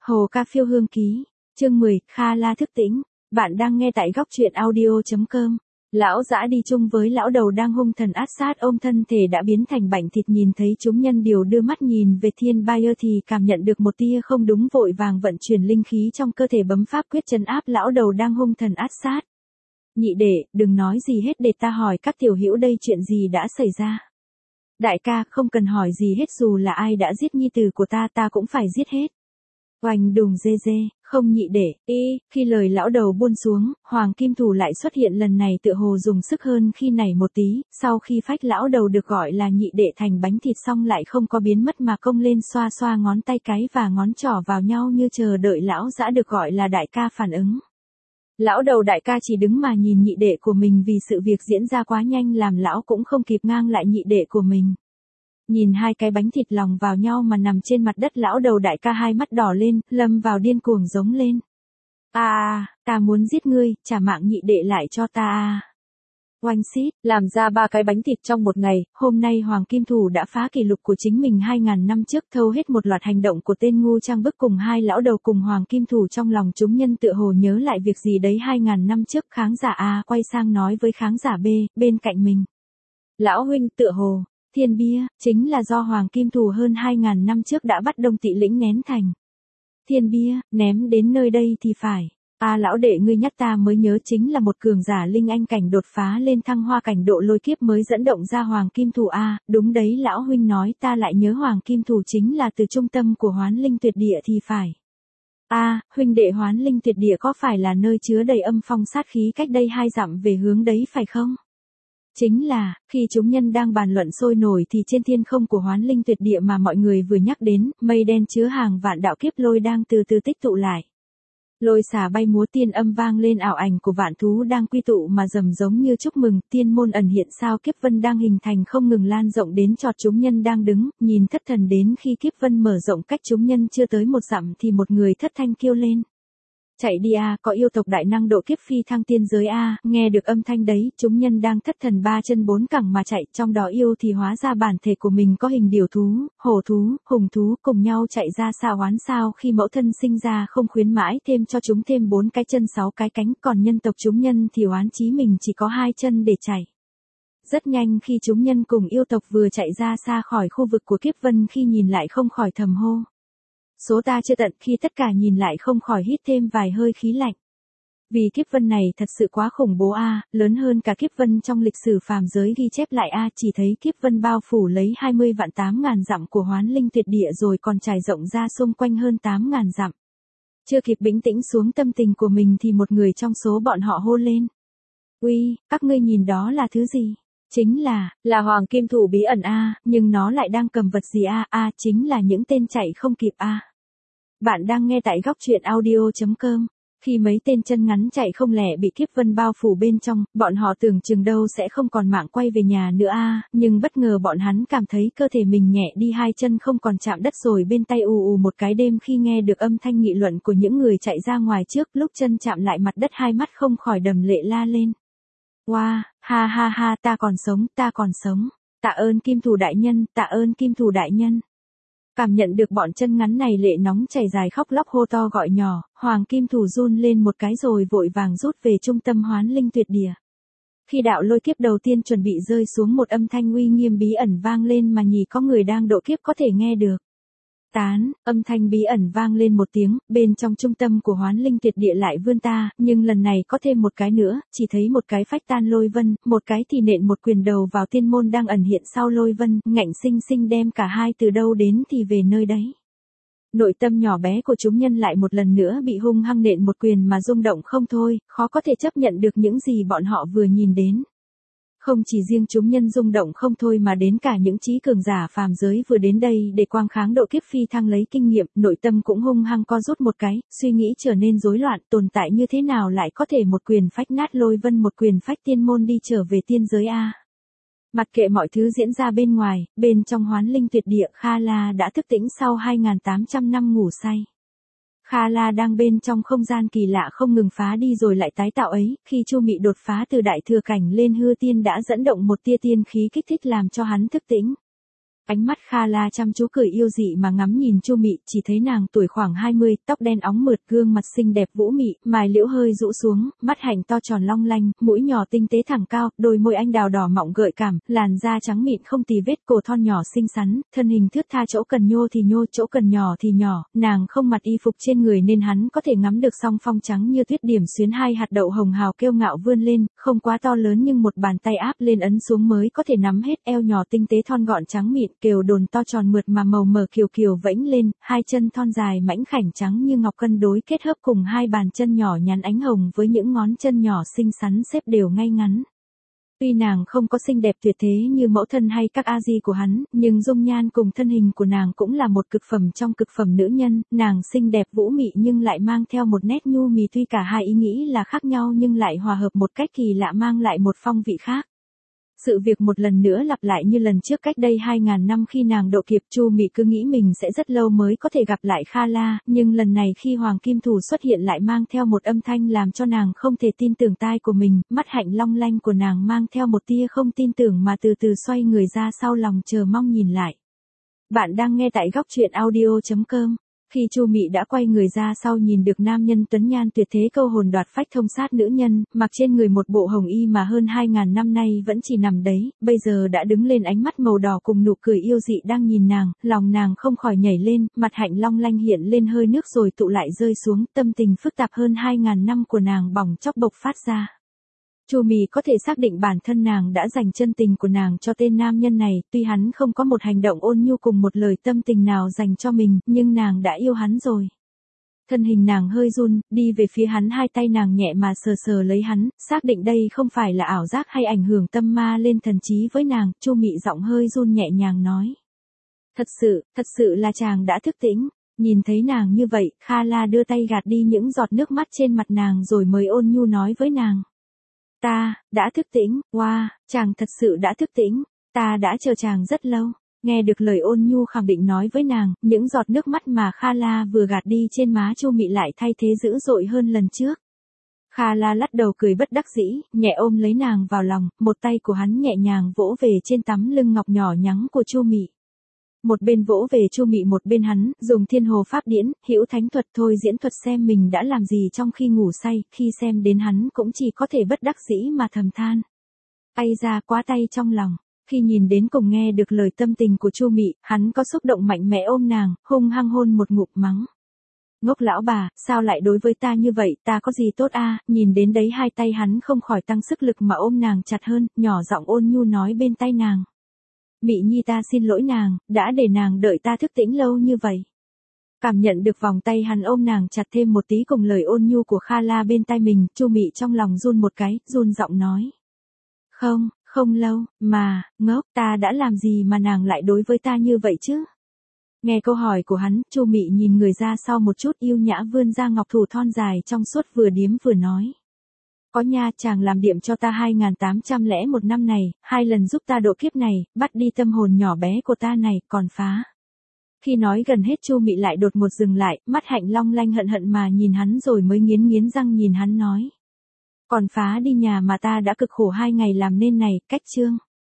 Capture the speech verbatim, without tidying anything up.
Hồ Ca Phiêu Hương Ký, chương mười, Kha La thức tỉnh. Bạn đang nghe tại góc truyện audio.com. Lão dã đi chung với lão đầu đang hung thần ác sát ôm thân thể đã biến thành bảnh thịt, nhìn thấy chúng nhân điều đưa mắt nhìn về Thiên Bayer thì cảm nhận được một tia không đúng, vội vàng vận chuyển linh khí trong cơ thể bấm pháp quyết trấn áp lão đầu đang hung thần ác sát. Nhị đệ, đừng nói gì hết để ta hỏi các tiểu hữu đây chuyện gì đã xảy ra. Đại ca, không cần hỏi gì hết, dù là ai đã giết nhi tử của ta ta cũng phải giết hết. Oanh đùng dê dê, không nhị đệ, y, khi lời lão đầu buông xuống, Hoàng Kim Thủ lại xuất hiện, lần này tựa hồ dùng sức hơn khi nảy một tí, sau khi phách lão đầu được gọi là nhị đệ thành bánh thịt xong lại không có biến mất mà công lên xoa xoa ngón tay cái và ngón trỏ vào nhau như chờ đợi lão dã được gọi là đại ca phản ứng. Lão đầu đại ca chỉ đứng mà nhìn nhị đệ của mình, vì sự việc diễn ra quá nhanh làm lão cũng không kịp ngang lại nhị đệ của mình. Nhìn hai cái bánh thịt lòng vào nhau mà nằm trên mặt đất, lão đầu đại ca hai mắt đỏ lên, lâm vào điên cuồng giống lên. À, ta muốn giết ngươi, trả mạng nhị đệ lại cho ta à. Oanh xít, làm ra ba cái bánh thịt trong một ngày, hôm nay Hoàng Kim Thủ đã phá kỷ lục của chính mình hai ngàn năm trước, thâu hết một loạt hành động của tên ngu trang bức cùng hai lão đầu cùng Hoàng Kim Thủ. Trong lòng chúng nhân tựa hồ nhớ lại việc gì đấy hai ngàn năm trước. Khán giả A quay sang nói với khán giả B, bên cạnh mình. Lão huynh, tựa hồ Thiên Bia, chính là do Hoàng Kim Thủ hơn hai ngàn năm trước đã bắt Đông Tị lĩnh nén thành. Thiên Bia, ném đến nơi đây thì phải. À lão đệ, ngươi nhắc ta mới nhớ, chính là một cường giả linh anh cảnh đột phá lên thăng hoa cảnh độ lôi kiếp mới dẫn động ra Hoàng Kim Thủ. À, đúng đấy lão huynh nói, ta lại nhớ Hoàng Kim Thủ chính là từ trung tâm của Hoán Linh Tuyệt Địa thì phải. À, huynh đệ, Hoán Linh Tuyệt Địa có phải là nơi chứa đầy âm phong sát khí cách đây hai dặm về hướng đấy phải không? Chính là, khi chúng nhân đang bàn luận sôi nổi thì trên thiên không của Hoán Linh Tuyệt Địa mà mọi người vừa nhắc đến, mây đen chứa hàng vạn đạo kiếp lôi đang từ từ tích tụ lại. Lôi xả bay múa, tiên âm vang lên, ảo ảnh của vạn thú đang quy tụ mà rầm giống như chúc mừng, tiên môn ẩn hiện, sao kiếp vân đang hình thành không ngừng lan rộng đến chọt chúng nhân đang đứng, nhìn thất thần. Đến khi kiếp vân mở rộng cách chúng nhân chưa tới một dặm thì một người thất thanh kêu lên. Chạy đi a, có yêu tộc đại năng độ kiếp phi thăng tiên giới a. Nghe được âm thanh đấy, chúng nhân đang thất thần ba chân bốn cẳng mà chạy, trong đó yêu thì hóa ra bản thể của mình có hình điểu thú, hổ thú, hùng thú cùng nhau chạy ra xa hoán sao khi mẫu thân sinh ra không khuyến mãi thêm cho chúng thêm bốn cái chân sáu cái cánh, còn nhân tộc chúng nhân thì oán chí mình chỉ có hai chân để chạy. Rất nhanh khi chúng nhân cùng yêu tộc vừa chạy ra xa khỏi khu vực của kiếp vân, khi nhìn lại không khỏi thầm hô. Số ta chưa tận, khi tất cả nhìn lại không khỏi hít thêm vài hơi khí lạnh. Vì kiếp vân này thật sự quá khủng bố a, lớn hơn cả kiếp vân trong lịch sử phàm giới ghi chép lại a, chỉ thấy kiếp vân bao phủ lấy hai mươi vạn tám ngàn dặm của Hoán Linh Tuyệt Địa rồi còn trải rộng ra xung quanh hơn tám ngàn dặm. Chưa kịp bình tĩnh xuống tâm tình của mình thì một người trong số bọn họ hô lên. Uy, các ngươi nhìn đó là thứ gì? Chính là, là Hoàng Kim Thủ bí ẩn a, nhưng nó lại đang cầm vật gì a? A, chính là những tên chạy không kịp a. Bạn đang nghe tại góc truyện audio.com. Khi mấy tên chân ngắn chạy không lẻ bị kiếp vân bao phủ bên trong, bọn họ tưởng chừng đâu sẽ không còn mạng quay về nhà nữa a, nhưng bất ngờ bọn hắn cảm thấy cơ thể mình nhẹ đi, hai chân không còn chạm đất rồi bên tay ù ù một cái đêm. Khi nghe được âm thanh nghị luận của những người chạy ra ngoài trước, lúc chân chạm lại mặt đất hai mắt không khỏi đầm lệ la lên. Wow, ha ha ha, ta còn sống, ta còn sống. Tạ ơn Kim Thủ đại nhân, tạ ơn Kim Thủ đại nhân. Cảm nhận được bọn chân ngắn này lệ nóng chảy dài khóc lóc hô to gọi nhỏ, Hoàng Kim Thủ run lên một cái rồi vội vàng rút về trung tâm Hoán Linh Tuyệt Địa. Khi đạo lôi kiếp đầu tiên chuẩn bị rơi xuống, một âm thanh uy nghiêm bí ẩn vang lên mà nhì có người đang độ kiếp có thể nghe được. Tán, âm thanh bí ẩn vang lên một tiếng, bên trong trung tâm của Hoán Linh Tuyệt Địa lại vươn ta, nhưng lần này có thêm một cái nữa, chỉ thấy một cái phách tan lôi vân, một cái thì nện một quyền đầu vào tiên môn đang ẩn hiện sau lôi vân, ngạnh sinh sinh đem cả hai từ đâu đến thì về nơi đấy. Nội tâm nhỏ bé của chúng nhân lại một lần nữa bị hung hăng nện một quyền mà rung động không thôi, khó có thể chấp nhận được những gì bọn họ vừa nhìn đến. Không chỉ riêng chúng nhân rung động không thôi mà đến cả những trí cường giả phàm giới vừa đến đây để quang kháng độ kiếp phi thăng lấy kinh nghiệm, nội tâm cũng hung hăng co rút một cái, suy nghĩ trở nên rối loạn, tồn tại như thế nào lại có thể một quyền phách nát lôi vân, một quyền phách tiên môn đi trở về tiên giới a. Mặc kệ mọi thứ diễn ra bên ngoài, bên trong Hoán Linh Tuyệt Địa, Kha La đã thức tỉnh sau hai nghìn tám trăm năm ngủ say. Kha La đang bên trong không gian kỳ lạ không ngừng phá đi rồi lại tái tạo ấy, khi Chu Mị đột phá từ đại thừa cảnh lên hư tiên đã dẫn động một tia tiên khí kích thích làm cho hắn thức tỉnh. Ánh mắt Kha La chăm chú cười yêu dị mà ngắm nhìn Chu Mị, chỉ thấy nàng tuổi khoảng hai mươi, tóc đen óng mượt, gương mặt xinh đẹp vũ mị, mày liễu hơi rũ xuống, mắt hạnh to tròn long lanh, mũi nhỏ tinh tế thẳng cao, đôi môi anh đào đỏ mọng gợi cảm, làn da trắng mịn không tì vết, cổ thon nhỏ xinh xắn, thân hình thướt tha, chỗ cần nhô thì nhô, chỗ cần nhỏ thì nhỏ, nàng không mặc y phục trên người nên hắn có thể ngắm được song phong trắng như tuyết điểm xuyến hai hạt đậu hồng hào kiêu ngạo vươn lên, không quá to lớn nhưng một bàn tay áp lên ấn xuống mới có thể nắm hết, eo nhỏ tinh tế thon gọn trắng mịn, kiều đồn to tròn mượt mà màu mờ kiều kiều vẫy lên, hai chân thon dài mảnh khảnh trắng như ngọc cân đối kết hợp cùng hai bàn chân nhỏ nhắn ánh hồng với những ngón chân nhỏ xinh xắn xếp đều ngay ngắn. Tuy nàng không có xinh đẹp tuyệt thế như mẫu thân hay các a di của hắn, nhưng dung nhan cùng thân hình của nàng cũng là một cực phẩm trong cực phẩm nữ nhân, nàng xinh đẹp vũ mị nhưng lại mang theo một nét nhu mì, tuy cả hai ý nghĩ là khác nhau nhưng lại hòa hợp một cách kỳ lạ, mang lại một phong vị khác. Sự việc một lần nữa lặp lại như lần trước cách đây hai ngàn năm khi nàng độ kịp. Chu Mị cứ nghĩ mình sẽ rất lâu mới có thể gặp lại Kha La, nhưng lần này khi Hoàng Kim Thủ xuất hiện lại mang theo một âm thanh làm cho nàng không thể tin tưởng tai của mình, mắt hạnh long lanh của nàng mang theo một tia không tin tưởng mà từ từ xoay người ra sau lòng chờ mong nhìn lại. Bạn đang nghe tại góc truyện audio chấm com. Khi Chu Mị đã quay người ra sau nhìn được nam nhân tuấn nhan tuyệt thế câu hồn đoạt phách thông sát nữ nhân, mặc trên người một bộ hồng y mà hơn hai ngàn năm nay vẫn chỉ nằm đấy, bây giờ đã đứng lên, ánh mắt màu đỏ cùng nụ cười yêu dị đang nhìn nàng, lòng nàng không khỏi nhảy lên, mặt hạnh long lanh hiện lên hơi nước rồi tụ lại rơi xuống, tâm tình phức tạp hơn hai ngàn năm của nàng bỏng chốc bộc phát ra. Chu Mị có thể xác định bản thân nàng đã dành chân tình của nàng cho tên nam nhân này, tuy hắn không có một hành động ôn nhu cùng một lời tâm tình nào dành cho mình, nhưng nàng đã yêu hắn rồi. Thân hình nàng hơi run, đi về phía hắn, hai tay nàng nhẹ mà sờ sờ lấy hắn, xác định đây không phải là ảo giác hay ảnh hưởng tâm ma lên thần trí với nàng, Chu Mị giọng hơi run nhẹ nhàng nói. Thật sự, thật sự là chàng đã thức tỉnh. Nhìn thấy nàng như vậy, Kha La đưa tay gạt đi những giọt nước mắt trên mặt nàng rồi mới ôn nhu nói với nàng. Ta, đã thức tỉnh, wow, chàng thật sự đã thức tỉnh, ta đã chờ chàng rất lâu. Nghe được lời ôn nhu khẳng định nói với nàng, những giọt nước mắt mà Kha La vừa gạt đi trên má Chu Mị lại thay thế dữ dội hơn lần trước. Kha La lắc đầu cười bất đắc dĩ, nhẹ ôm lấy nàng vào lòng, một tay của hắn nhẹ nhàng vỗ về trên tấm lưng ngọc nhỏ nhắn của Chu Mị. Một bên vỗ về Chu Mị một bên hắn, dùng thiên hồ pháp điển, hữu thánh thuật thôi diễn thuật xem mình đã làm gì trong khi ngủ say, khi xem đến hắn cũng chỉ có thể bất đắc dĩ mà thầm than. Ây ra quá tay trong lòng, khi nhìn đến cùng nghe được lời tâm tình của Chu Mị, hắn có xúc động mạnh mẽ ôm nàng, hung hăng hôn một ngụm mắng. Ngốc lão bà, sao lại đối với ta như vậy, ta có gì tốt a? Nhìn đến đấy hai tay hắn không khỏi tăng sức lực mà ôm nàng chặt hơn, nhỏ giọng ôn nhu nói bên tai nàng. Mị nhi ta xin lỗi nàng, đã để nàng đợi ta thức tỉnh lâu như vậy. Cảm nhận được vòng tay hắn ôm nàng chặt thêm một tí cùng lời ôn nhu của Kha La bên tai mình, Chu Mị trong lòng run một cái, run giọng nói. Không, không lâu, mà, ngốc, ta đã làm gì mà nàng lại đối với ta như vậy chứ? Nghe câu hỏi của hắn, Chu Mị nhìn người ra sau một chút, yêu nhã vươn ra ngọc thủ thon dài trong suốt, vừa điếm vừa nói. Có nha, chàng làm điểm cho ta hai nghìn tám trăm lẻ một năm này, hai lần giúp ta độ kiếp này, bắt đi tâm hồn nhỏ bé của ta này, còn phá. Khi nói gần hết Chu Mị lại đột ngột dừng lại, mắt hạnh long lanh hận hận mà nhìn hắn rồi mới nghiến nghiến răng nhìn hắn nói. Còn phá đi nhà mà ta đã cực khổ hai ngày làm nên này, cách chương.